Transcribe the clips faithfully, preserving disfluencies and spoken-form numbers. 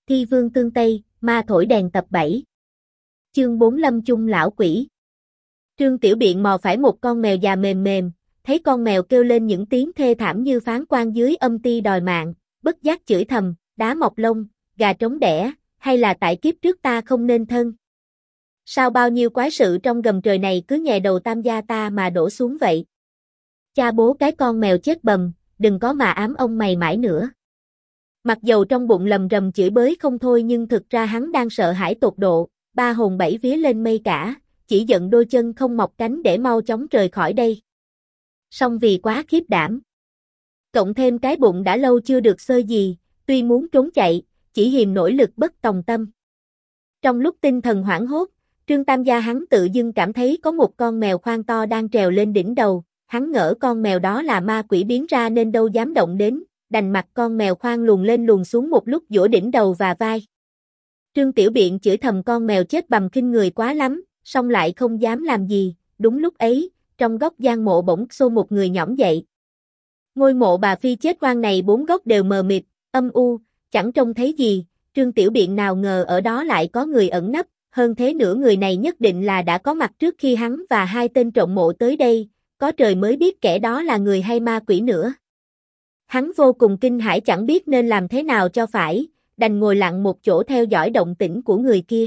Thi vương tương Tây, ma thổi đèn tập bảy. Chương bốn Lâm chung lão quỷ. Trương Tiểu Biện mò phải một con mèo già mềm mềm, thấy con mèo kêu lên những tiếng thê thảm như phán quan dưới âm ti đòi mạng, bất giác chửi thầm, đá mọc lông, gà trống đẻ, hay là tại kiếp trước ta không nên thân. Sao bao nhiêu quái sự trong gầm trời này cứ nhè đầu tam gia ta mà đổ xuống vậy? Cha bố cái con mèo chết bầm, đừng có mà ám ông mày mãi nữa. Mặc dầu trong bụng lầm rầm chửi bới không thôi nhưng thực ra hắn đang sợ hãi tột độ, ba hồn bảy vía lên mây cả, chỉ giận đôi chân không mọc cánh để mau chóng rời khỏi đây. Song vì quá khiếp đảm, cộng thêm cái bụng đã lâu chưa được xơi gì, tuy muốn trốn chạy, chỉ hiềm nổi lực bất tòng tâm. Trong lúc tinh thần hoảng hốt, Trương Tam gia hắn tự dưng cảm thấy có một con mèo khoang to đang trèo lên đỉnh đầu, hắn ngỡ con mèo đó là ma quỷ biến ra nên đâu dám động đến, đành mặc con mèo khoang luồn lên luồn xuống một lúc giữa đỉnh đầu và vai. Trương Tiểu Biện chửi thầm con mèo chết bầm khinh người quá lắm, song lại không dám làm gì, đúng lúc ấy, trong góc gian mộ bỗng xô một người nhõm dậy. Ngôi mộ bà Phi chết oan này bốn góc đều mờ mịt, âm u, chẳng trông thấy gì, Trương Tiểu Biện nào ngờ ở đó lại có người ẩn nấp, hơn thế nữa người này nhất định là đã có mặt trước khi hắn và hai tên trộm mộ tới đây, có trời mới biết kẻ đó là người hay ma quỷ nữa. Hắn vô cùng kinh hãi chẳng biết nên làm thế nào cho phải, đành ngồi lặng một chỗ theo dõi động tĩnh của người kia.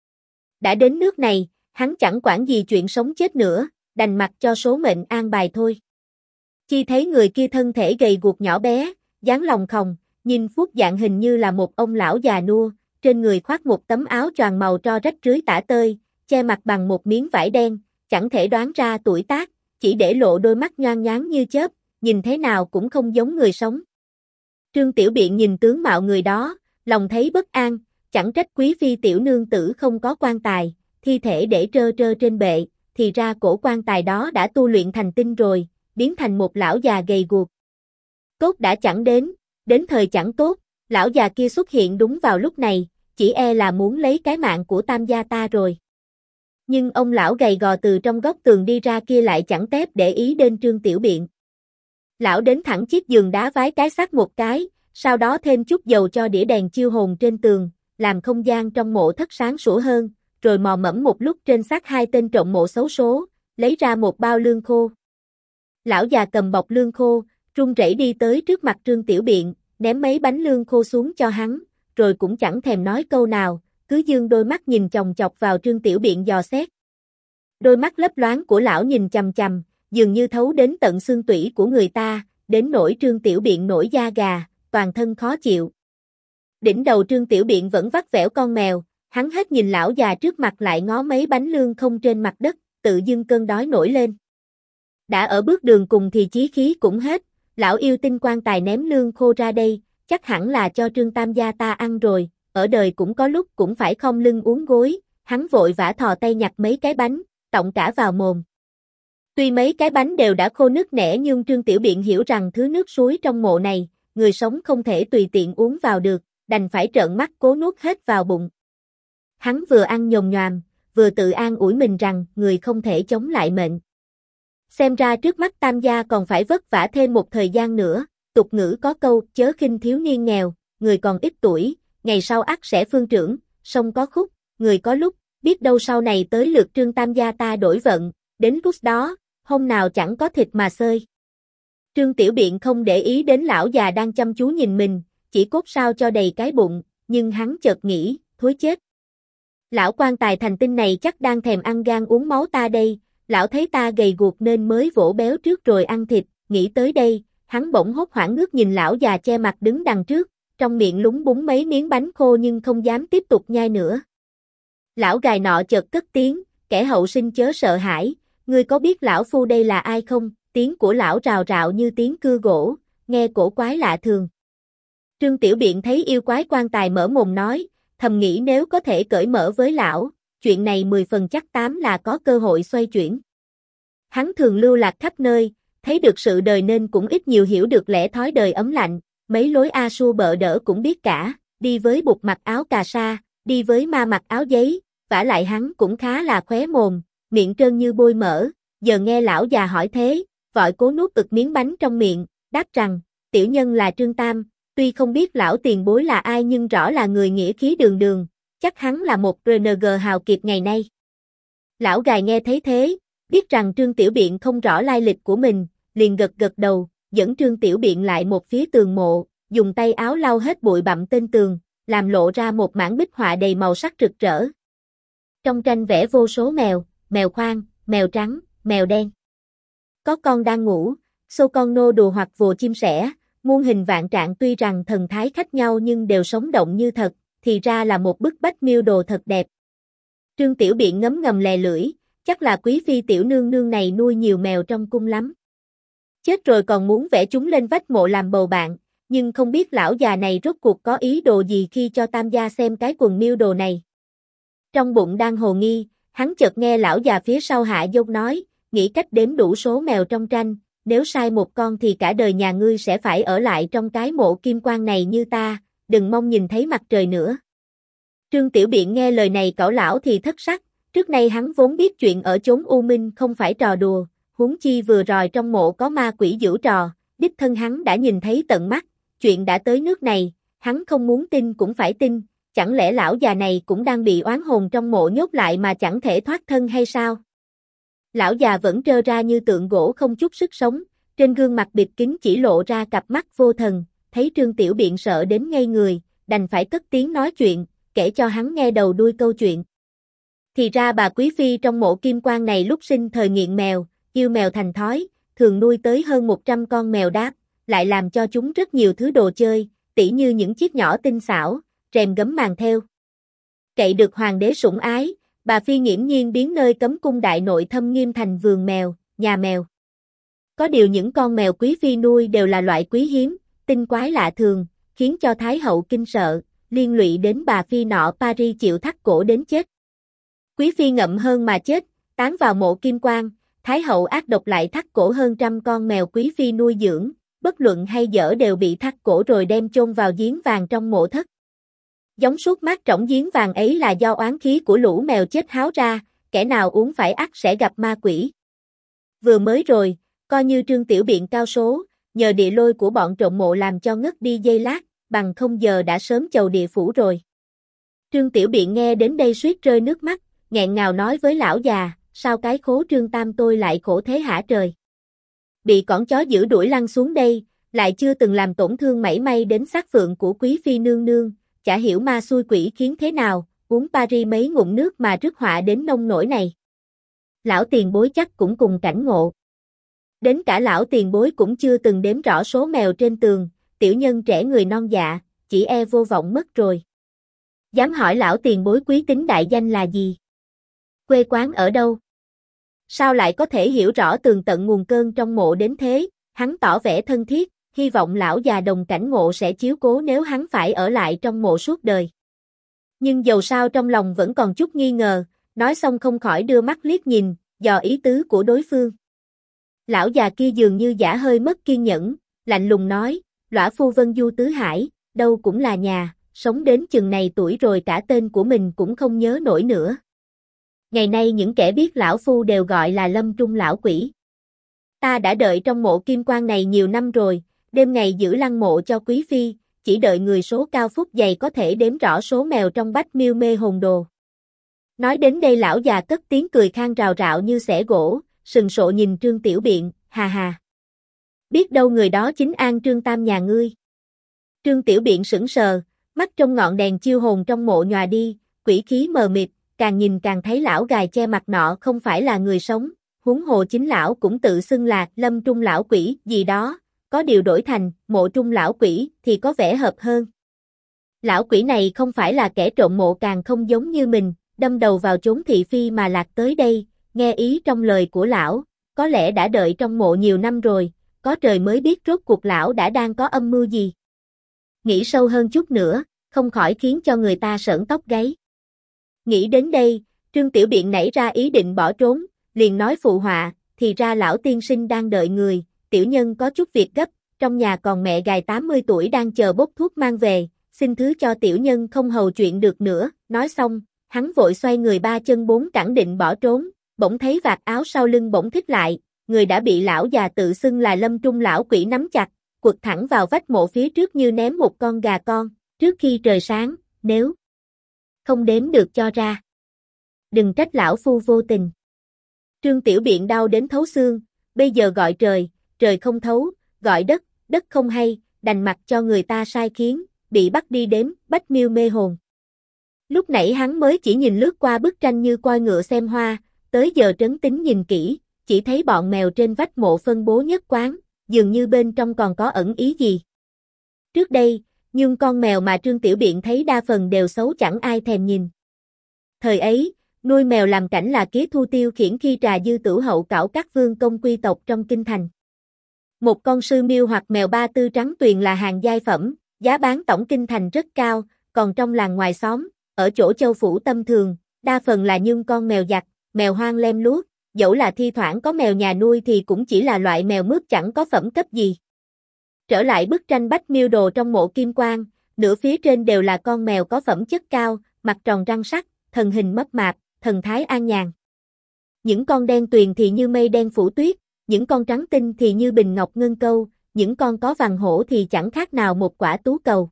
Đã đến nước này, hắn chẳng quản gì chuyện sống chết nữa, đành mặc cho số mệnh an bài thôi. Chi thấy người kia thân thể gầy guộc nhỏ bé, dáng lòng khòng, nhìn phút dạng hình như là một ông lão già nua, trên người khoác một tấm áo choàng màu tro rách rưới tả tơi, che mặt bằng một miếng vải đen, chẳng thể đoán ra tuổi tác, chỉ để lộ đôi mắt nhoang nhoáng như chớp, nhìn thế nào cũng không giống người sống. Trương Tiểu Biện nhìn tướng mạo người đó, lòng thấy bất an, chẳng trách quý phi tiểu nương tử không có quan tài, thi thể để trơ trơ trên bệ, thì ra cổ quan tài đó đã tu luyện thành tinh rồi, biến thành một lão già gầy guộc. Tốt đã chẳng đến, đến thời chẳng tốt, lão già kia xuất hiện đúng vào lúc này, chỉ e là muốn lấy cái mạng của tam gia ta rồi. Nhưng ông lão gầy gò từ trong góc tường đi ra kia lại chẳng tép để ý đến Trương Tiểu Biện. Lão đến thẳng chiếc giường đá vái cái xác một cái, sau đó thêm chút dầu cho đĩa đèn chiêu hồn trên tường, làm không gian trong mộ thất sáng sủa hơn, rồi mò mẫm một lúc trên xác hai tên trộm mộ xấu số, lấy ra một bao lương khô. Lão già cầm bọc lương khô, run rẩy đi tới trước mặt Trương Tiểu Biện, ném mấy bánh lương khô xuống cho hắn, rồi cũng chẳng thèm nói câu nào, cứ dương đôi mắt nhìn chòng chọc vào Trương Tiểu Biện dò xét. Đôi mắt lấp loáng của lão nhìn chằm chằm, dường như thấu đến tận xương tủy của người ta, đến nỗi Trương Tiểu Biện nổi da gà, toàn thân khó chịu. Đỉnh đầu Trương Tiểu Biện vẫn vắt vẻo con mèo, hắn hết nhìn lão già trước mặt lại ngó mấy bánh lương không trên mặt đất, tự dưng cơn đói nổi lên. Đã ở bước đường cùng thì chí khí cũng hết, lão yêu tinh quan tài ném lương khô ra đây, chắc hẳn là cho Trương Tam gia ta ăn rồi, ở đời cũng có lúc cũng phải khom lưng uốn gối, hắn vội vã thò tay nhặt mấy cái bánh, tọng cả vào mồm. Tuy mấy cái bánh đều đã khô nứt nẻ nhưng Trương Tiểu Biện hiểu rằng thứ nước suối trong mộ này, người sống không thể tùy tiện uống vào được, đành phải trợn mắt cố nuốt hết vào bụng. Hắn vừa ăn nhồm nhoàm, vừa tự an ủi mình rằng người không thể chống lại mệnh. Xem ra trước mắt tam gia còn phải vất vả thêm một thời gian nữa, tục ngữ có câu chớ khinh thiếu niên nghèo, người còn ít tuổi, ngày sau ắt sẽ phương trưởng, sông có khúc, người có lúc, biết đâu sau này tới lượt Trương Tam gia ta đổi vận, đến lúc đó, hôm nào chẳng có thịt mà xơi. Trương Tiểu Biện không để ý đến lão già đang chăm chú nhìn mình, chỉ cốt sao cho đầy cái bụng, nhưng hắn chợt nghĩ, thối chết. Lão quan tài thành tinh này chắc đang thèm ăn gan uống máu ta đây, lão thấy ta gầy guộc nên mới vỗ béo trước rồi ăn thịt, nghĩ tới đây, hắn bỗng hốt hoảng ngước nhìn lão già che mặt đứng đằng trước, trong miệng lúng búng mấy miếng bánh khô nhưng không dám tiếp tục nhai nữa. Lão gài nọ chợt cất tiếng, kẻ hậu sinh chớ sợ hãi, ngươi có biết lão phu đây là ai không? Tiếng của lão rào rạo như tiếng cưa gỗ, nghe cổ quái lạ thường. Trương Tiểu Biện thấy yêu quái quan tài mở mồm nói, thầm nghĩ nếu có thể cởi mở với lão, chuyện này mười phần chắc tám là có cơ hội xoay chuyển. Hắn thường lưu lạc khắp nơi, thấy được sự đời nên cũng ít nhiều hiểu được lẽ thói đời ấm lạnh, mấy lối a su bợ đỡ cũng biết cả, đi với bụt mặc áo cà sa, đi với ma mặc áo giấy, vả lại hắn cũng khá là khóe mồm, miệng trơn như bôi mỡ, giờ nghe lão già hỏi thế, vội cố nuốt ực miếng bánh trong miệng, đáp rằng, tiểu nhân là Trương Tam, Tuy không biết lão tiền bối là ai nhưng rõ là người nghĩa khí đường đường, chắc hắn là một rờ en giê hào kiệt ngày nay. Lão gài nghe thấy thế, biết rằng Trương Tiểu Biện không rõ lai lịch của mình, liền gật gật đầu, dẫn Trương Tiểu Biện lại một phía tường mộ, dùng tay áo lau hết bụi bặm trên tường, làm lộ ra một mảng bích họa đầy màu sắc rực rỡ. Trong tranh vẽ vô số mèo, mèo khoang, mèo trắng, mèo đen. Có con đang ngủ, xô con nô đùa hoặc vồ chim sẻ, muôn hình vạn trạng tuy rằng thần thái khác nhau nhưng đều sống động như thật, thì ra là một bức bách miêu đồ thật đẹp. Trương Tiểu Biện ngấm ngầm lè lưỡi, chắc là quý phi tiểu nương nương này nuôi nhiều mèo trong cung lắm. Chết rồi còn muốn vẽ chúng lên vách mộ làm bầu bạn, nhưng không biết lão già này rốt cuộc có ý đồ gì khi cho tam gia xem cái quần miêu đồ này. Trong bụng đang hồ nghi, hắn chợt nghe lão già phía sau hạ dông nói, nghĩ cách đếm đủ số mèo trong tranh, nếu sai một con thì cả đời nhà ngươi sẽ phải ở lại trong cái mộ kim quan này như ta, đừng mong nhìn thấy mặt trời nữa. Trương Tiểu Biện nghe lời này cẩu lão thì thất sắc, trước nay hắn vốn biết chuyện ở chốn u minh không phải trò đùa, huống chi vừa rồi trong mộ có ma quỷ giễu trò, đích thân hắn đã nhìn thấy tận mắt, chuyện đã tới nước này, hắn không muốn tin cũng phải tin, chẳng lẽ lão già này cũng đang bị oán hồn trong mộ nhốt lại mà chẳng thể thoát thân hay sao? Lão già vẫn trơ ra như tượng gỗ không chút sức sống, trên gương mặt bịt kín chỉ lộ ra cặp mắt vô thần, thấy Trương Tiểu Biện sợ đến ngây người, đành phải cất tiếng nói chuyện, kể cho hắn nghe đầu đuôi câu chuyện. Thì ra bà quý phi trong mộ kim quan này lúc sinh thời nghiện mèo, yêu mèo thành thói, thường nuôi tới hơn một trăm con mèo đáp, lại làm cho chúng rất nhiều thứ đồ chơi, tỉ như những chiếc nhỏ tinh xảo, rèm gấm màn theo. Cậy được hoàng đế sủng ái, bà phi nghiễm nhiên biến nơi cấm cung đại nội thâm nghiêm thành vườn mèo, nhà mèo. Có điều những con mèo quý phi nuôi đều là loại quý hiếm, tinh quái lạ thường, khiến cho Thái hậu kinh sợ, liên lụy đến bà phi nọ Paris chịu thắt cổ đến chết. Quý phi ngậm hơn mà chết, tán vào mộ kim quan, Thái hậu ác độc lại thắt cổ hơn trăm con mèo quý phi nuôi dưỡng, bất luận hay dở đều bị thắt cổ rồi đem chôn vào giếng vàng trong mộ thất. Giống suốt mát trỏng giếng vàng ấy là do oán khí của lũ mèo chết háo ra, kẻ nào uống phải ắt sẽ gặp ma quỷ. Vừa mới rồi, coi như Trương Tiểu Biện cao số, nhờ địa lôi của bọn trộm mộ làm cho ngất đi giây lát, bằng không giờ đã sớm chầu địa phủ rồi. Trương Tiểu Biện nghe đến đây suýt rơi nước mắt, nghẹn ngào nói với lão già, sao cái khố Trương Tam tôi lại khổ thế hả trời? Bị con chó dữ đuổi lăn xuống đây, lại chưa từng làm tổn thương mảy may đến xác phượng của quý phi nương nương, chả hiểu ma xui quỷ khiến thế nào, uống Paris mấy ngụm nước mà rước họa đến nông nỗi này. Lão tiền bối chắc cũng cùng cảnh ngộ. Đến cả lão tiền bối cũng chưa từng đếm rõ số mèo trên tường, tiểu nhân trẻ người non dạ, chỉ e vô vọng mất rồi. Dám hỏi lão tiền bối quý tính đại danh là gì? Quê quán ở đâu? Sao lại có thể hiểu rõ tường tận nguồn cơn trong mộ đến thế? Hắn tỏ vẻ thân thiết, hy vọng lão già đồng cảnh ngộ sẽ chiếu cố nếu hắn phải ở lại trong mộ suốt đời. Nhưng dầu sao trong lòng vẫn còn chút nghi ngờ, nói xong không khỏi đưa mắt liếc nhìn, dò ý tứ của đối phương. Lão già kia dường như giả hơi mất kiên nhẫn, lạnh lùng nói, lõa phu vân du tứ hải, đâu cũng là nhà, sống đến chừng này tuổi rồi cả tên của mình cũng không nhớ nổi nữa. Ngày nay những kẻ biết lão phu đều gọi là lâm trung lão quỷ. Ta đã đợi trong mộ kim quan này nhiều năm rồi, đêm ngày giữ lăng mộ cho quý phi, chỉ đợi người số cao phúc dày có thể đếm rõ số mèo trong bách miêu mê hồn đồ. Nói đến đây lão già cất tiếng cười khang rào rạo như xẻ gỗ, sừng sộ nhìn Trương Tiểu Biện, hà hà. Biết đâu người đó chính An Trương Tam nhà ngươi. Trương Tiểu Biện sững sờ, mắt trong ngọn đèn chiêu hồn trong mộ nhòa đi, quỷ khí mờ mịt, càng nhìn càng thấy lão gài che mặt nọ không phải là người sống, huống hồ chính lão cũng tự xưng là lâm trung lão quỷ gì đó, có điều đổi thành mộ trung lão quỷ thì có vẻ hợp hơn. Lão quỷ này không phải là kẻ trộm mộ càng không giống như mình, đâm đầu vào chốn thị phi mà lạc tới đây, nghe ý trong lời của lão, có lẽ đã đợi trong mộ nhiều năm rồi, có trời mới biết rốt cuộc lão đã đang có âm mưu gì. Nghĩ sâu hơn chút nữa, không khỏi khiến cho người ta sởn tóc gáy. Nghĩ đến đây, Trương Tiểu Biện nảy ra ý định bỏ trốn, liền nói phụ họa, thì ra lão tiên sinh đang đợi người, tiểu nhân có chút việc gấp, trong nhà còn mẹ gài tám mươi tuổi đang chờ bốc thuốc mang về, xin thứ cho tiểu nhân không hầu chuyện được nữa, nói xong, hắn vội xoay người ba chân bốn cẳng định bỏ trốn, bỗng thấy vạt áo sau lưng bỗng thích lại, người đã bị lão già tự xưng là lâm trung lão quỷ nắm chặt, quật thẳng vào vách mộ phía trước như ném một con gà con, trước khi trời sáng, nếu không đếm được cho ra. Đừng trách lão phu vô tình. Trương Tiểu Biện đau đến thấu xương, bây giờ gọi trời, trời không thấu, gọi đất, đất không hay, đành mặc cho người ta sai khiến, bị bắt đi đếm, Bách Miêu mê hồn. Lúc nãy hắn mới chỉ nhìn lướt qua bức tranh như coi ngựa xem hoa, tới giờ trấn tĩnh nhìn kỹ, chỉ thấy bọn mèo trên vách mộ phân bố nhất quán, dường như bên trong còn có ẩn ý gì. Trước đây, nhưng con mèo mà Trương Tiểu Biện thấy đa phần đều xấu chẳng ai thèm nhìn. Thời ấy, nuôi mèo làm cảnh là kế thu tiêu khiển khi trà dư tửu hậu cảo các vương công quy tộc trong kinh thành. Một con sư miêu hoặc mèo ba tư trắng tuyền là hàng giai phẩm, giá bán tổng kinh thành rất cao, còn trong làng ngoài xóm, ở chỗ châu phủ tâm thường, đa phần là nhưng con mèo giặt, mèo hoang lem luốc, dẫu là thi thoảng có mèo nhà nuôi thì cũng chỉ là loại mèo mướt chẳng có phẩm cấp gì. Trở lại bức tranh Bách Miêu Đồ trong mộ Kim Quan, nửa phía trên đều là con mèo có phẩm chất cao, mặt tròn răng sắc, thần hình mấp mạp, thần thái an nhàn. Những con đen tuyền thì như mây đen phủ tuyết, những con trắng tinh thì như bình ngọc ngân câu, những con có vằn hổ thì chẳng khác nào một quả tú cầu.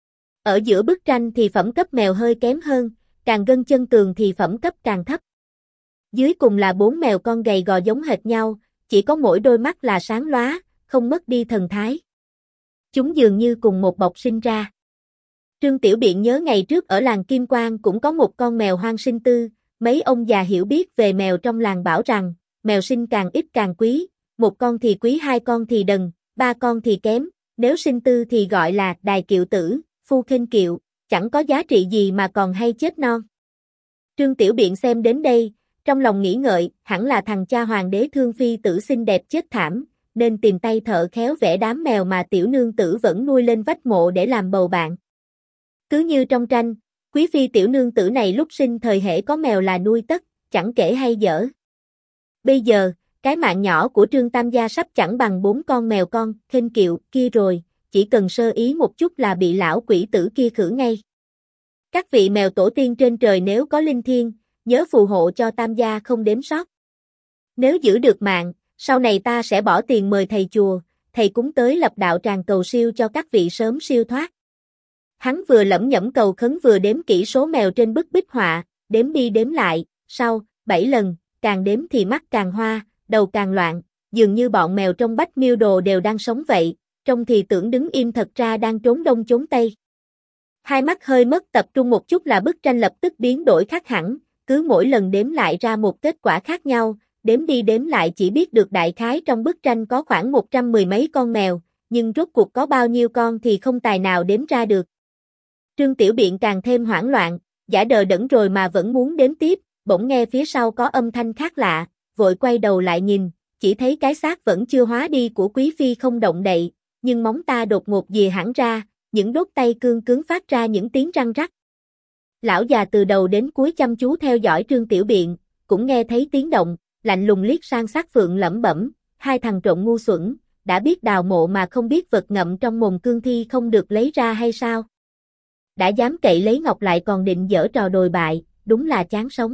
Ở giữa bức tranh thì phẩm cấp mèo hơi kém hơn, càng gần chân tường thì phẩm cấp càng thấp. Dưới cùng là bốn mèo con gầy gò giống hệt nhau, chỉ có mỗi đôi mắt là sáng lóa, không mất đi thần thái. Chúng dường như cùng một bọc sinh ra. Trương Tiểu Biện nhớ ngày trước ở làng Kim Quan cũng có một con mèo hoang sinh tư, mấy ông già hiểu biết về mèo trong làng bảo rằng, mèo sinh càng ít càng quý, một con thì quý hai con thì đần, ba con thì kém, nếu sinh tư thì gọi là đài kiệu tử, phu khinh kiệu, chẳng có giá trị gì mà còn hay chết non. Trương Tiểu Biện xem đến đây, trong lòng nghĩ ngợi, hẳn là thằng cha hoàng đế thương phi tử xinh đẹp chết thảm, nên tìm tay thợ khéo vẽ đám mèo mà tiểu nương tử vẫn nuôi lên vách mộ để làm bầu bạn. Cứ như trong tranh, quý phi tiểu nương tử này lúc sinh thời hễ có mèo là nuôi tất, chẳng kể hay dở. Bây giờ, cái mạng nhỏ của Trương Tam gia sắp chẳng bằng bốn con mèo con, khinh kiệu, kia rồi, chỉ cần sơ ý một chút là bị lão quỷ tử kia khử ngay. Các vị mèo tổ tiên trên trời nếu có linh thiêng, nhớ phù hộ cho Tam gia không đếm sót. Nếu giữ được mạng, sau này ta sẽ bỏ tiền mời thầy chùa, thầy cúng tới lập đạo tràng cầu siêu cho các vị sớm siêu thoát. Hắn vừa lẩm nhẩm cầu khấn vừa đếm kỹ số mèo trên bức bích họa, đếm đi đếm lại, sau, bảy lần, càng đếm thì mắt càng hoa, đầu càng loạn, dường như bọn mèo trong Bách Miêu Đồ đều đang sống vậy, trông thì tưởng đứng im thật ra đang trốn đông trốn tây. Hai mắt hơi mất tập trung một chút là bức tranh lập tức biến đổi khác hẳn, cứ mỗi lần đếm lại ra một kết quả khác nhau, đếm đi đếm lại chỉ biết được đại khái trong bức tranh có khoảng một trăm mười mấy con mèo, nhưng rốt cuộc có bao nhiêu con thì không tài nào đếm ra được. Trương Tiểu Biện càng thêm hoảng loạn, giả đờ đẫn rồi mà vẫn muốn đếm tiếp, bỗng nghe phía sau có âm thanh khác lạ, vội quay đầu lại nhìn, chỉ thấy cái xác vẫn chưa hóa đi của quý phi không động đậy, nhưng móng ta đột ngột dìa hẳn ra, những đốt tay cương cứng phát ra những tiếng răng rắc. Lão già từ đầu đến cuối chăm chú theo dõi Trương Tiểu Biện, cũng nghe thấy tiếng động, lạnh lùng liếc sang xác phượng lẩm bẩm, hai thằng trộm ngu xuẩn, đã biết đào mộ mà không biết vật ngậm trong mồm cương thi không được lấy ra hay sao? Đã dám cậy lấy ngọc lại còn định giở trò đồi bại, đúng là chán sống.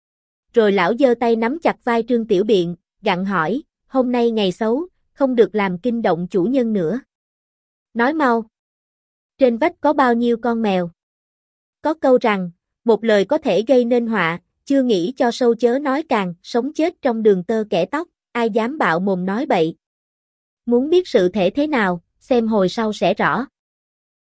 Rồi lão giơ tay nắm chặt vai Trương Tiểu Biện, gặng hỏi, hôm nay ngày xấu, không được làm kinh động chủ nhân nữa. Nói mau. Trên vách có bao nhiêu con mèo? Có câu rằng, một lời có thể gây nên họa, chưa nghĩ cho sâu chớ nói càng, sống chết trong đường tơ kẻ tóc, ai dám bạo mồm nói bậy. Muốn biết sự thể thế nào, xem hồi sau sẽ rõ.